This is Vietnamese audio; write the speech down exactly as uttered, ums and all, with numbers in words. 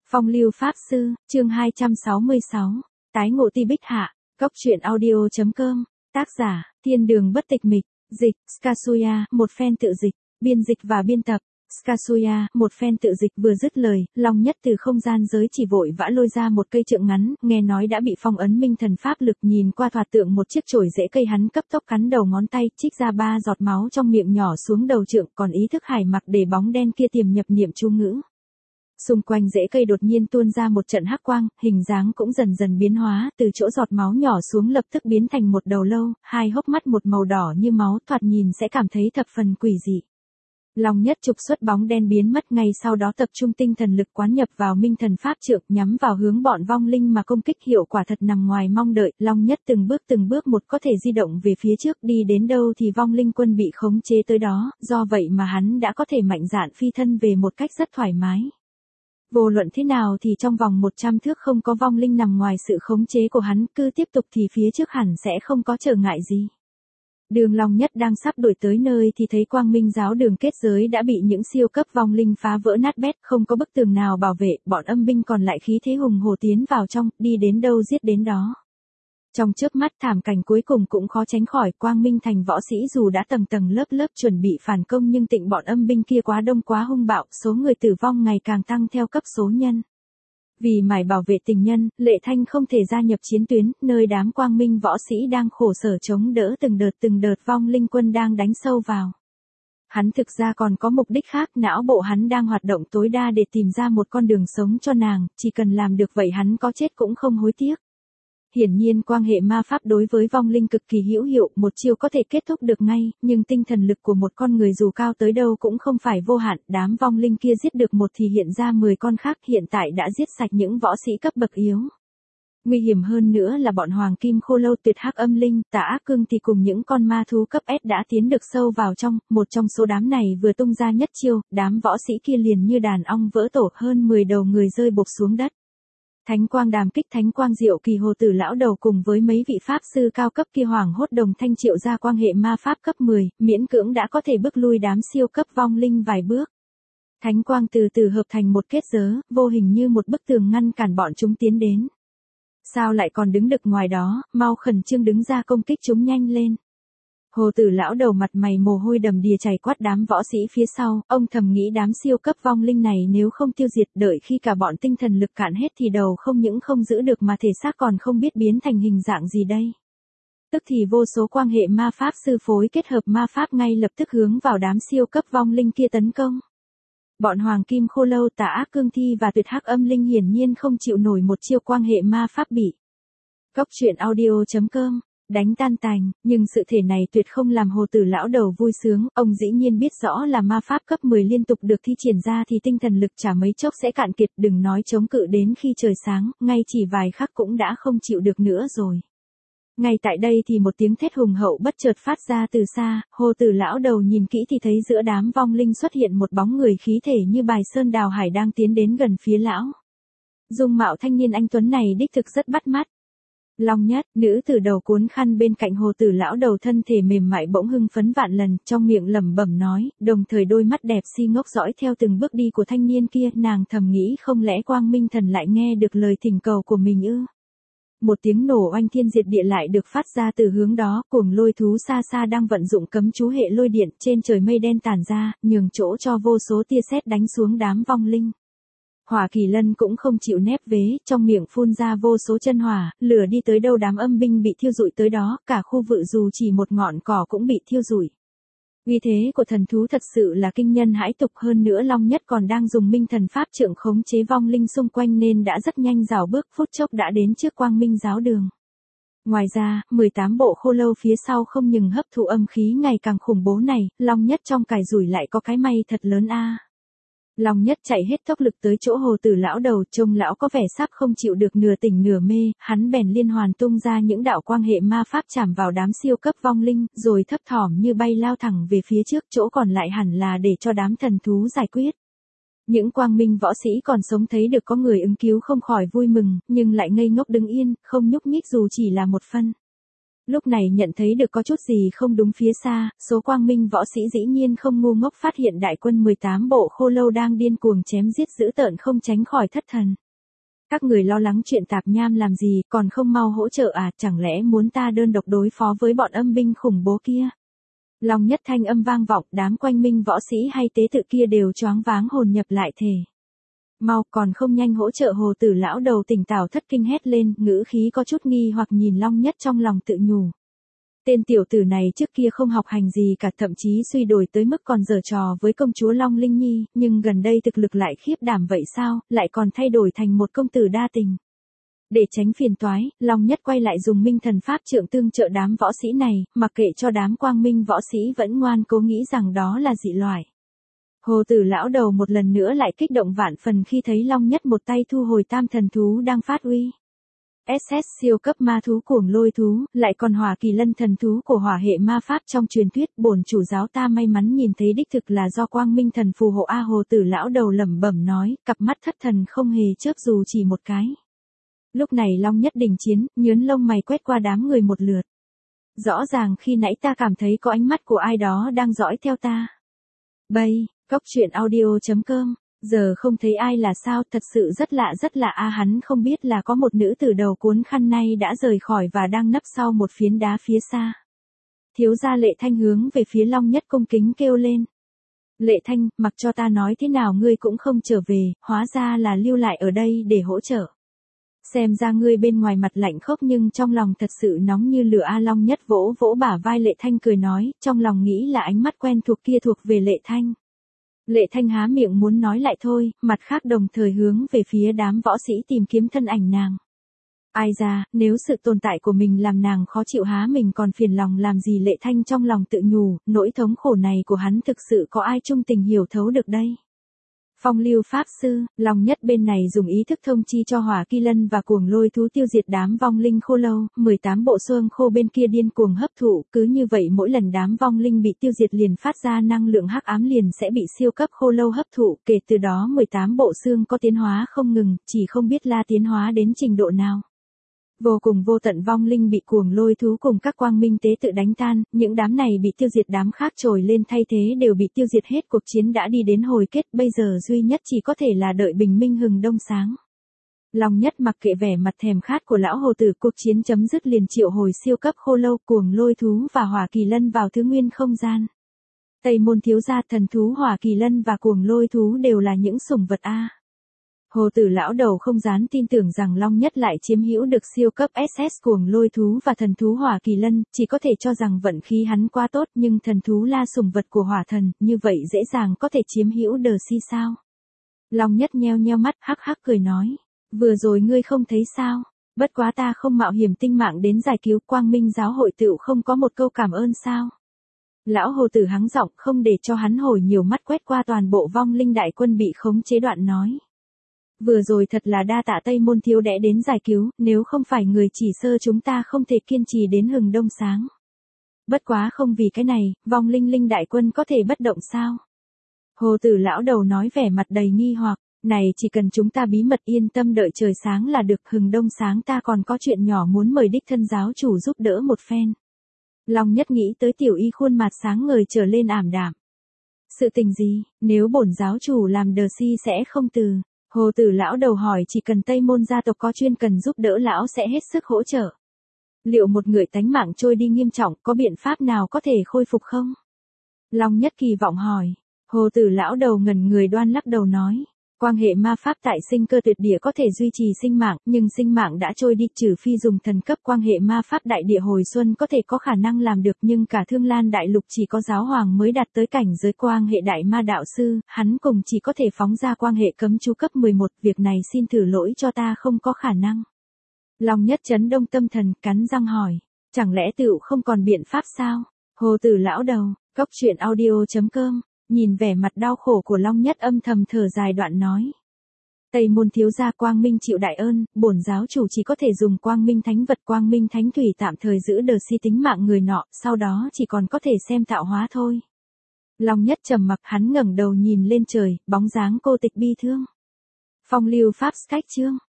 Phong lưu Pháp Sư, chương hai trăm sáu mươi sáu, tái ngộ Ti Bích Hạ, Cốc truyện audio.com, tác giả, Thiên Đường Bất Tịch Mịch, dịch, Skasuya, một fan tự dịch, biên dịch và biên tập, Skasuya, một fan tự dịch vừa dứt lời, Long Nhất từ không gian giới chỉ vội vã lôi ra một cây trượng ngắn, nghe nói đã bị phong ấn minh thần pháp lực, nhìn qua thoạt tượng một chiếc chổi rễ cây, hắn cấp tốc cắn đầu ngón tay, trích ra ba giọt máu trong miệng nhỏ xuống đầu trượng, còn ý thức hải mặc để bóng đen kia tiềm nhập niệm chú ngữ. Xung quanh rễ cây đột nhiên tuôn ra một trận hắc quang, hình dáng cũng dần dần biến hóa, từ chỗ giọt máu nhỏ xuống lập tức biến thành một đầu lâu, hai hốc mắt một màu đỏ như máu, thoạt nhìn sẽ cảm thấy thập phần quỷ dị. Long Nhất trục xuất bóng đen biến mất, ngay sau đó tập trung tinh thần lực quán nhập vào minh thần pháp trượng, nhắm vào hướng bọn vong linh mà công kích, hiệu quả thật nằm ngoài mong đợi. Long Nhất từng bước từng bước một có thể di động về phía trước, đi đến đâu thì vong linh quân bị khống chế tới đó, do vậy mà hắn đã có thể mạnh dạn phi thân về một cách rất thoải mái. Vô luận thế nào thì trong vòng một trăm thước không có vong linh nằm ngoài sự khống chế của hắn, cứ tiếp tục thì phía trước hẳn sẽ không có trở ngại gì. Đường Long Nhất đang sắp đuổi tới nơi thì thấy Quang Minh giáo đường kết giới đã bị những siêu cấp vong linh phá vỡ nát bét, không có bức tường nào bảo vệ, bọn âm binh còn lại khí thế hùng hổ tiến vào trong, đi đến đâu giết đến đó. Trong chớp mắt thảm cảnh cuối cùng cũng khó tránh khỏi, Quang Minh thành võ sĩ dù đã tầng tầng lớp lớp chuẩn bị phản công nhưng tịnh bọn âm binh kia quá đông quá hung bạo, số người tử vong ngày càng tăng theo cấp số nhân. Vì mải bảo vệ tình nhân, Lệ Thanh không thể gia nhập chiến tuyến, nơi đám Quang Minh võ sĩ đang khổ sở chống đỡ từng đợt từng đợt vong linh quân đang đánh sâu vào. Hắn thực ra còn có mục đích khác, não bộ hắn đang hoạt động tối đa để tìm ra một con đường sống cho nàng, chỉ cần làm được vậy hắn có chết cũng không hối tiếc. Hiển nhiên quan hệ ma pháp đối với vong linh cực kỳ hữu hiệu, một chiêu có thể kết thúc được ngay, nhưng tinh thần lực của một con người dù cao tới đâu cũng không phải vô hạn, đám vong linh kia giết được một thì hiện ra mười con khác, hiện tại đã giết sạch những võ sĩ cấp bậc yếu. Nguy hiểm hơn nữa là bọn Hoàng Kim Khô Lâu, Tuyệt Hắc Âm Linh, Tà Ác Cương thì cùng những con ma thú cấp S đã tiến được sâu vào trong, một trong số đám này vừa tung ra nhất chiêu, đám võ sĩ kia liền như đàn ong vỡ tổ, hơn mười đầu người rơi bộp xuống đất. Thánh quang đàm kích, thánh quang diệu kỳ, Hồ Tử lão đầu cùng với mấy vị pháp sư cao cấp kia hoảng hốt đồng thanh triệu ra quang hệ ma pháp cấp mười, miễn cưỡng đã có thể bước lui đám siêu cấp vong linh vài bước. Thánh quang từ từ hợp thành một kết giới, vô hình như một bức tường ngăn cản bọn chúng tiến đến. Sao lại còn đứng được ngoài đó, mau khẩn trương đứng ra công kích chúng nhanh lên. Hồ Tử lão đầu mặt mày mồ hôi đầm đìa chảy quát đám võ sĩ phía sau, ông thầm nghĩ đám siêu cấp vong linh này nếu không tiêu diệt, đợi khi cả bọn tinh thần lực cạn hết thì đầu không những không giữ được mà thể xác còn không biết biến thành hình dạng gì đây. Tức thì vô số quan hệ ma pháp sư phối kết hợp ma pháp ngay lập tức hướng vào đám siêu cấp vong linh kia tấn công. Bọn Hoàng Kim Khô Lâu, Tà Ác Cương Thi và Tuyệt Hắc Âm Linh hiển nhiên không chịu nổi một chiêu quan hệ ma pháp bị. Cốc truyện audio.com đánh tan tành, nhưng sự thể này tuyệt không làm Hồ Tử lão đầu vui sướng, ông dĩ nhiên biết rõ là ma pháp cấp mười liên tục được thi triển ra thì tinh thần lực chả mấy chốc sẽ cạn kiệt, đừng nói chống cự đến khi trời sáng, ngay chỉ vài khắc cũng đã không chịu được nữa rồi. Ngay tại đây thì một tiếng thét hùng hậu bất chợt phát ra từ xa, Hồ Tử lão đầu nhìn kỹ thì thấy giữa đám vong linh xuất hiện một bóng người khí thể như bài sơn đào hải đang tiến đến gần phía lão. Dung mạo thanh niên anh tuấn này đích thực rất bắt mắt. Long Nhất, nữ tử đầu cuốn khăn bên cạnh Hồ Tử lão đầu thân thể mềm mại bỗng hưng phấn vạn lần, trong miệng lẩm bẩm nói, đồng thời đôi mắt đẹp si ngốc dõi theo từng bước đi của thanh niên kia, nàng thầm nghĩ không lẽ Quang Minh thần lại nghe được lời thỉnh cầu của mình ư? Một tiếng nổ oanh thiên diệt địa lại được phát ra từ hướng đó, cuồng lôi thú xa xa đang vận dụng cấm chú hệ lôi điện, trên trời mây đen tản ra, nhường chỗ cho vô số tia sét đánh xuống đám vong linh. Hỏa Kỳ Lân cũng không chịu nép vế, trong miệng phun ra vô số chân hỏa, lửa đi tới đâu đám âm binh bị thiêu rụi tới đó, cả khu vực dù chỉ một ngọn cỏ cũng bị thiêu rụi. Uy thế của thần thú thật sự là kinh nhân hãi tục, hơn nữa Long Nhất còn đang dùng minh thần pháp trượng khống chế vong linh xung quanh nên đã rất nhanh rảo bước, phút chốc đã đến trước Quang Minh giáo đường. Ngoài ra, mười tám bộ khô lâu phía sau không ngừng hấp thụ âm khí ngày càng khủng bố này, Long Nhất trong cài rủi lại có cái may thật lớn a. Long Nhất chạy hết tốc lực tới chỗ Hồ Tử lão đầu, trông lão có vẻ sắp không chịu được, nửa tỉnh nửa mê, hắn bèn liên hoàn tung ra những đạo quang hệ ma pháp chạm vào đám siêu cấp vong linh, rồi thấp thỏm như bay lao thẳng về phía trước, chỗ còn lại hẳn là để cho đám thần thú giải quyết. Những quang minh võ sĩ còn sống thấy được có người ứng cứu không khỏi vui mừng, nhưng lại ngây ngốc đứng yên, không nhúc nhích dù chỉ là một phân. Lúc này nhận thấy được có chút gì không đúng phía xa, số quang minh võ sĩ dĩ nhiên không ngu ngốc phát hiện đại quân mười tám bộ khô lâu đang điên cuồng chém giết dữ tợn không tránh khỏi thất thần. Các người lo lắng chuyện tạp nham làm gì, còn không mau hỗ trợ à, chẳng lẽ muốn ta đơn độc đối phó với bọn âm binh khủng bố kia? Long Nhất thanh âm vang vọng, đám quanh minh võ sĩ hay tế tự kia đều choáng váng hồn nhập lại thể. Mau, còn không nhanh hỗ trợ. Hồ Tử lão đầu tỉnh táo thất kinh hét lên, ngữ khí có chút nghi hoặc nhìn Long Nhất trong lòng tự nhủ. Tên tiểu tử này trước kia không học hành gì cả, thậm chí suy đồi tới mức còn giở trò với công chúa Long Linh Nhi, nhưng gần đây thực lực lại khiếp đảm vậy sao, lại còn thay đổi thành một công tử đa tình. Để tránh phiền toái, Long Nhất quay lại dùng minh thần pháp trượng tương trợ đám võ sĩ này, mặc kệ cho đám quang minh võ sĩ vẫn ngoan cố nghĩ rằng đó là dị loại. Hồ Tử lão đầu một lần nữa lại kích động vạn phần khi thấy Long Nhất một tay thu hồi tam thần thú đang phát uy. ét ét siêu cấp ma thú cuồng lôi thú, lại còn hỏa kỳ lân thần thú của hỏa hệ ma pháp trong truyền thuyết, bổn chủ giáo ta may mắn nhìn thấy đích thực là do quang minh thần phù hộ a. Hồ Tử lão đầu lẩm bẩm nói, cặp mắt thất thần không hề chớp dù chỉ một cái. Lúc này Long Nhất đình chiến, nhớn lông mày quét qua đám người một lượt. Rõ ràng khi nãy ta cảm thấy có ánh mắt của ai đó đang dõi theo ta. Bây, cốc truyện audio chấm com, giờ không thấy ai là sao, thật sự rất lạ rất lạ a. Hắn không biết là có một nữ tử đầu cuốn khăn nay đã rời khỏi và đang nấp sau một phiến đá phía xa. Thiếu gia Lệ Thanh hướng về phía Long Nhất cung kính kêu lên. Lệ Thanh, mặc cho ta nói thế nào ngươi cũng không trở về, hóa ra là lưu lại ở đây để hỗ trợ. Xem ra ngươi bên ngoài mặt lạnh khốc nhưng trong lòng thật sự nóng như lửa a. Long Nhất vỗ vỗ bả vai Lệ Thanh cười nói, trong lòng nghĩ là ánh mắt quen thuộc kia thuộc về Lệ Thanh. Lệ Thanh há miệng muốn nói lại thôi, mặt khác đồng thời hướng về phía đám võ sĩ tìm kiếm thân ảnh nàng. Ai ra, nếu sự tồn tại của mình làm nàng khó chịu há mình còn phiền lòng làm gì. Lệ Thanh trong lòng tự nhủ, nỗi thống khổ này của hắn thực sự có ai trung tình hiểu thấu được đây. Phong Lưu Pháp Sư, Long Nhất bên này dùng ý thức thông chi cho hỏa kỳ lân và cuồng lôi thú tiêu diệt đám vong linh khô lâu, mười tám bộ xương khô bên kia điên cuồng hấp thụ, cứ như vậy mỗi lần đám vong linh bị tiêu diệt liền phát ra năng lượng hắc ám liền sẽ bị siêu cấp khô lâu hấp thụ, kể từ đó mười tám bộ xương có tiến hóa không ngừng, chỉ không biết là tiến hóa đến trình độ nào. Vô cùng vô tận vong linh bị cuồng lôi thú cùng các quang minh tế tự đánh tan, những đám này bị tiêu diệt đám khác trồi lên thay thế đều bị tiêu diệt hết. Cuộc chiến đã đi đến hồi kết, bây giờ duy nhất chỉ có thể là đợi bình minh hừng đông sáng. Long Nhất mặc kệ vẻ mặt thèm khát của lão hồ tử, cuộc chiến chấm dứt liền triệu hồi siêu cấp khô lâu, cuồng lôi thú và hỏa kỳ lân vào thứ nguyên không gian. Tây Môn thiếu gia, thần thú hỏa kỳ lân và cuồng lôi thú đều là những sủng vật a. Hồ Tử lão đầu không dám tin tưởng rằng Long Nhất lại chiếm hữu được siêu cấp ét ét cuồng lôi thú và thần thú hỏa kỳ lân, chỉ có thể cho rằng vận khí hắn quá tốt, nhưng thần thú là sủng vật của hỏa thần, như vậy dễ dàng có thể chiếm hữu đờ si sao? Long Nhất nheo nheo mắt, hắc hắc cười nói, vừa rồi ngươi không thấy sao? Bất quá ta không mạo hiểm tinh mạng đến giải cứu Quang Minh giáo hội tựu không có một câu cảm ơn sao? Lão Hồ Tử hắng giọng không để cho hắn hồi nhiều mắt quét qua toàn bộ vong linh đại quân bị khống chế đoạn nói. Vừa rồi thật là đa tạ Tây Môn thiếu đẽ đến giải cứu, nếu không phải người chỉ sơ chúng ta không thể kiên trì đến hừng đông sáng. Bất quá không vì cái này, vong linh linh đại quân có thể bất động sao? Hồ Tử lão đầu nói vẻ mặt đầy nghi hoặc, này chỉ cần chúng ta bí mật yên tâm đợi trời sáng là được, hừng đông sáng ta còn có chuyện nhỏ muốn mời đích thân giáo chủ giúp đỡ một phen. Long Nhất nghĩ tới tiểu y khuôn mặt sáng ngời trở lên ảm đạm. Sự tình gì, nếu bổn giáo chủ làm đờ si sẽ không từ. Hồ Tử lão đầu hỏi, chỉ cần Tây Môn gia tộc có chuyên cần giúp đỡ lão sẽ hết sức hỗ trợ. Liệu một người tánh mạng trôi đi nghiêm trọng có biện pháp nào có thể khôi phục không? Long Nhất kỳ vọng hỏi. Hồ Tử lão đầu ngẩn người đoan lắc đầu nói. Quang hệ ma pháp tại sinh cơ tuyệt địa có thể duy trì sinh mạng, nhưng sinh mạng đã trôi đi, trừ phi dùng thần cấp quang hệ ma pháp đại địa hồi xuân có thể có khả năng làm được, nhưng cả Thương Lan đại lục chỉ có giáo hoàng mới đạt tới cảnh giới quang hệ đại ma đạo sư, hắn cùng chỉ có thể phóng ra quang hệ cấm chú cấp mười một, việc này xin thử lỗi cho ta không có khả năng. Long Nhất chấn động tâm thần, cắn răng hỏi, chẳng lẽ tựu không còn biện pháp sao? Hồ Tử lão đầu, cốc truyện audio chấm com. Nhìn vẻ mặt đau khổ của Long Nhất âm thầm thở dài đoạn nói. Tây Môn thiếu gia Quang Minh chịu đại ơn, bổn giáo chủ chỉ có thể dùng Quang Minh thánh vật Quang Minh thánh thủy tạm thời giữ đờ si tính mạng người nọ, sau đó chỉ còn có thể xem tạo hóa thôi. Long Nhất trầm mặc, hắn ngẩng đầu nhìn lên trời, bóng dáng cô tịch bi thương. Phong Lưu Pháp cách chương.